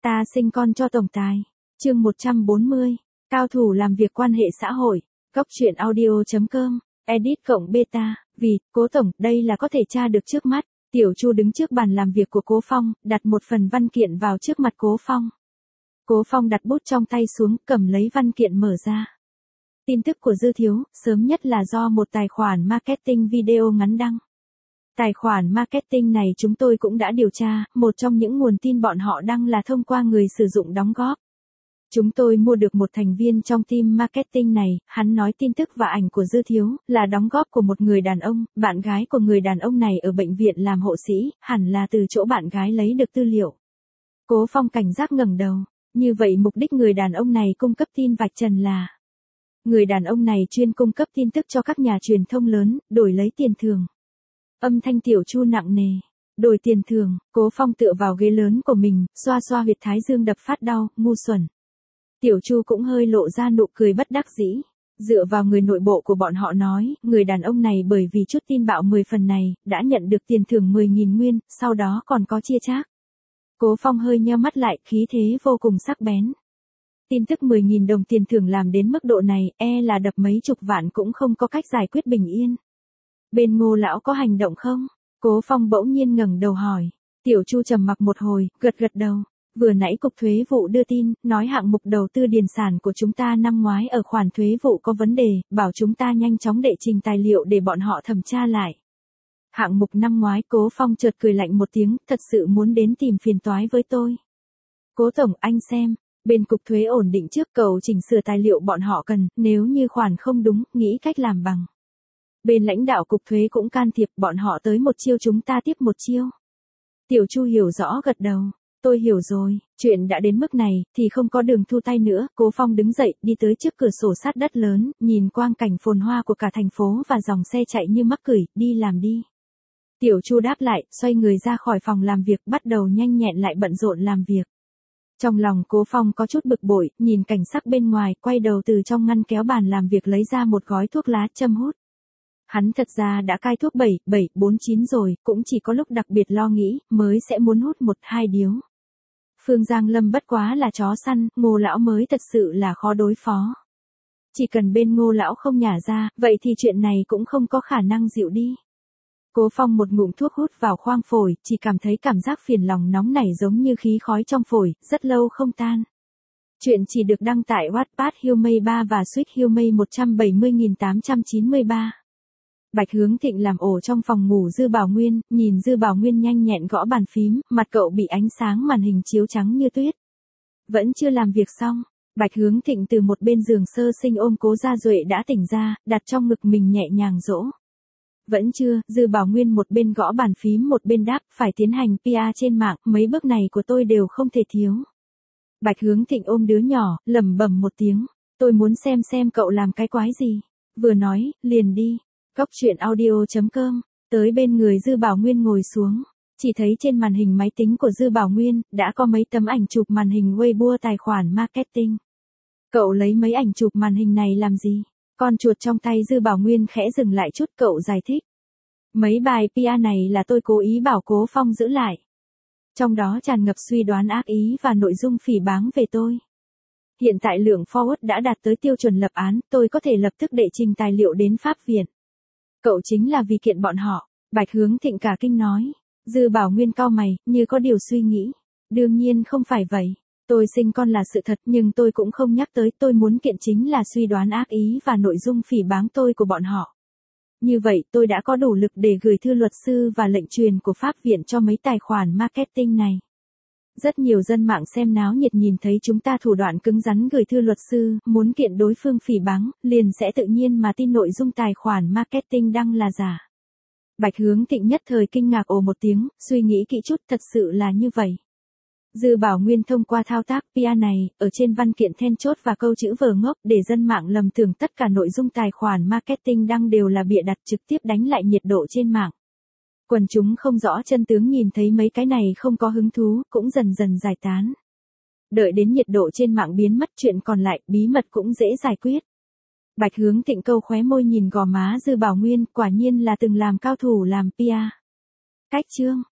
Ta sinh con cho tổng tài. Chương 140. Cao thủ làm việc quan hệ xã hội. Góc truyện audio.com. Edit cộng beta. Vì, Cố tổng, đây là có thể tra được trước mắt. Tiểu Chu đứng trước bàn làm việc của Cố Phong, đặt một phần văn kiện vào trước mặt Cố Phong. Cố Phong đặt bút trong tay xuống, cầm lấy văn kiện mở ra. Tin tức của Dư Thiếu, sớm nhất là do một tài khoản marketing video ngắn đăng. Tài khoản marketing này chúng tôi cũng đã điều tra, một trong những nguồn tin bọn họ đăng là thông qua người sử dụng đóng góp. Chúng tôi mua được một thành viên trong team marketing này, hắn nói tin tức và ảnh của Dư Thiếu là đóng góp của một người đàn ông, bạn gái của người đàn ông này ở bệnh viện làm hộ sĩ, hẳn là từ chỗ bạn gái lấy được tư liệu. Cố Phong cảnh giác ngẩng đầu, như vậy mục đích người đàn ông này cung cấp tin vạch trần là người đàn ông này chuyên cung cấp tin tức cho các nhà truyền thông lớn, đổi lấy tiền thưởng. Âm thanh Tiểu Chu nặng nề. Đổi tiền thưởng. Cố Phong tựa vào ghế lớn của mình, xoa xoa huyệt thái dương đập phát đau, ngu xuẩn. Tiểu Chu cũng hơi lộ ra nụ cười bất đắc dĩ. Dựa vào người nội bộ của bọn họ nói, người đàn ông này bởi vì chút tin bạo 10 phần này, đã nhận được tiền thưởng 10.000 nguyên, sau đó còn có chia chác. Cố Phong hơi nheo mắt lại, khí thế vô cùng sắc bén. Tin tức 10.000 đồng tiền thưởng làm đến mức độ này, là đập mấy chục vạn cũng không có cách giải quyết bình yên. Bên Ngô lão có hành động không? Cố Phong bỗng nhiên ngẩng đầu hỏi. Tiểu Chu trầm mặc một hồi, gật gật đầu. Vừa nãy cục thuế vụ đưa tin, nói hạng mục đầu tư điền sản của chúng ta năm ngoái ở khoản thuế vụ có vấn đề, bảo chúng ta nhanh chóng đệ trình tài liệu để bọn họ thẩm tra lại. Hạng mục năm ngoái. Cố Phong chợt cười lạnh một tiếng, thật sự muốn đến tìm phiền toái với tôi. Cố tổng, anh xem. Bên cục thuế ổn định trước, cậu chỉnh sửa tài liệu bọn họ cần, nếu như khoản không đúng, nghĩ cách làm bằng. Bên lãnh đạo cục thuế cũng can thiệp, bọn họ tới một chiêu chúng ta tiếp một chiêu. Tiểu Chu hiểu rõ gật đầu. Tôi hiểu rồi, chuyện đã đến mức này, thì không có đường thu tay nữa. Cố Phong đứng dậy, đi tới trước cửa sổ sát đất lớn, nhìn quang cảnh phồn hoa của cả thành phố và dòng xe chạy như mắc cửi, đi làm đi. Tiểu Chu đáp lại, xoay người ra khỏi phòng làm việc, bắt đầu nhanh nhẹn lại bận rộn làm việc. Trong lòng Cố Phong có chút bực bội, nhìn cảnh sắc bên ngoài, quay đầu từ trong ngăn kéo bàn làm việc lấy ra một gói thuốc lá châm hút. Hắn thật ra đã cai thuốc 749 rồi, cũng chỉ có lúc đặc biệt lo nghĩ, mới sẽ muốn hút 1-2 điếu. Phương Giang Lâm bất quá là chó săn, Ngô lão mới thật sự là khó đối phó. Chỉ cần bên Ngô lão không nhả ra, vậy thì chuyện này cũng không có khả năng dịu đi. Cố Phong một ngụm thuốc hút vào khoang phổi, chỉ cảm thấy cảm giác phiền lòng nóng nảy giống như khí khói trong phổi, rất lâu không tan. Chuyện chỉ được đăng tại Wattpad Humay 3 và Suite Humay 170.893. Bạch Hướng Thịnh làm ổ trong phòng ngủ Dư Bảo Nguyên, nhìn Dư Bảo Nguyên nhanh nhẹn gõ bàn phím, mặt cậu bị ánh sáng màn hình chiếu trắng như tuyết. Vẫn chưa làm việc xong, Bạch Hướng Thịnh từ một bên giường sơ sinh ôm Cố Gia Duệ đã tỉnh ra, đặt trong ngực mình nhẹ nhàng dỗ. Vẫn chưa. Dư Bảo Nguyên một bên gõ bàn phím một bên đáp, phải tiến hành PR trên mạng, mấy bước này của tôi đều không thể thiếu. Bạch Hướng Thịnh ôm đứa nhỏ, lẩm bẩm một tiếng, tôi muốn xem cậu làm cái quái gì. Vừa nói, liền đi. Góc truyện audio.com, tới bên người Dư Bảo Nguyên ngồi xuống, chỉ thấy trên màn hình máy tính của Dư Bảo Nguyên, đã có mấy tấm ảnh chụp màn hình Weibo tài khoản marketing. Cậu lấy mấy ảnh chụp màn hình này làm gì? Con chuột trong tay Dư Bảo Nguyên khẽ dừng lại chút, cậu giải thích. Mấy bài PR này là tôi cố ý bảo Cố Phong giữ lại. Trong đó tràn ngập suy đoán ác ý và nội dung phỉ báng về tôi. Hiện tại lượng forward đã đạt tới tiêu chuẩn lập án, tôi có thể lập tức đệ trình tài liệu đến pháp viện. Cậu chính là vì kiện bọn họ. Bạch Hướng Thịnh cả kinh nói. Dư Bảo Nguyên cau mày, như có điều suy nghĩ. Đương nhiên không phải vậy. Tôi sinh con là sự thật nhưng tôi cũng không nhắc tới, tôi muốn kiện chính là suy đoán ác ý và nội dung phỉ báng tôi của bọn họ. Như vậy tôi đã có đủ lực để gửi thư luật sư và lệnh truyền của pháp viện cho mấy tài khoản marketing này. Rất nhiều dân mạng xem náo nhiệt nhìn thấy chúng ta thủ đoạn cứng rắn gửi thư luật sư, muốn kiện đối phương phỉ báng, liền sẽ tự nhiên mà tin nội dung tài khoản marketing đăng là giả. Bạch Hướng Thịnh nhất thời kinh ngạc ồ một tiếng, suy nghĩ kỹ chút, thật sự là như vậy. Dư Bảo Nguyên thông qua thao tác PR này, ở trên văn kiện then chốt và câu chữ vờ ngốc để dân mạng lầm tưởng tất cả nội dung tài khoản marketing đăng đều là bịa đặt, trực tiếp đánh lại nhiệt độ trên mạng. Quần chúng không rõ chân tướng nhìn thấy mấy cái này không có hứng thú, cũng dần dần giải tán. Đợi đến nhiệt độ trên mạng biến mất, chuyện còn lại, bí mật cũng dễ giải quyết. Bạch Hướng Thịnh câu khóe môi nhìn gò má Dư Bảo Nguyên, quả nhiên là từng làm cao thủ làm PR. Cách chương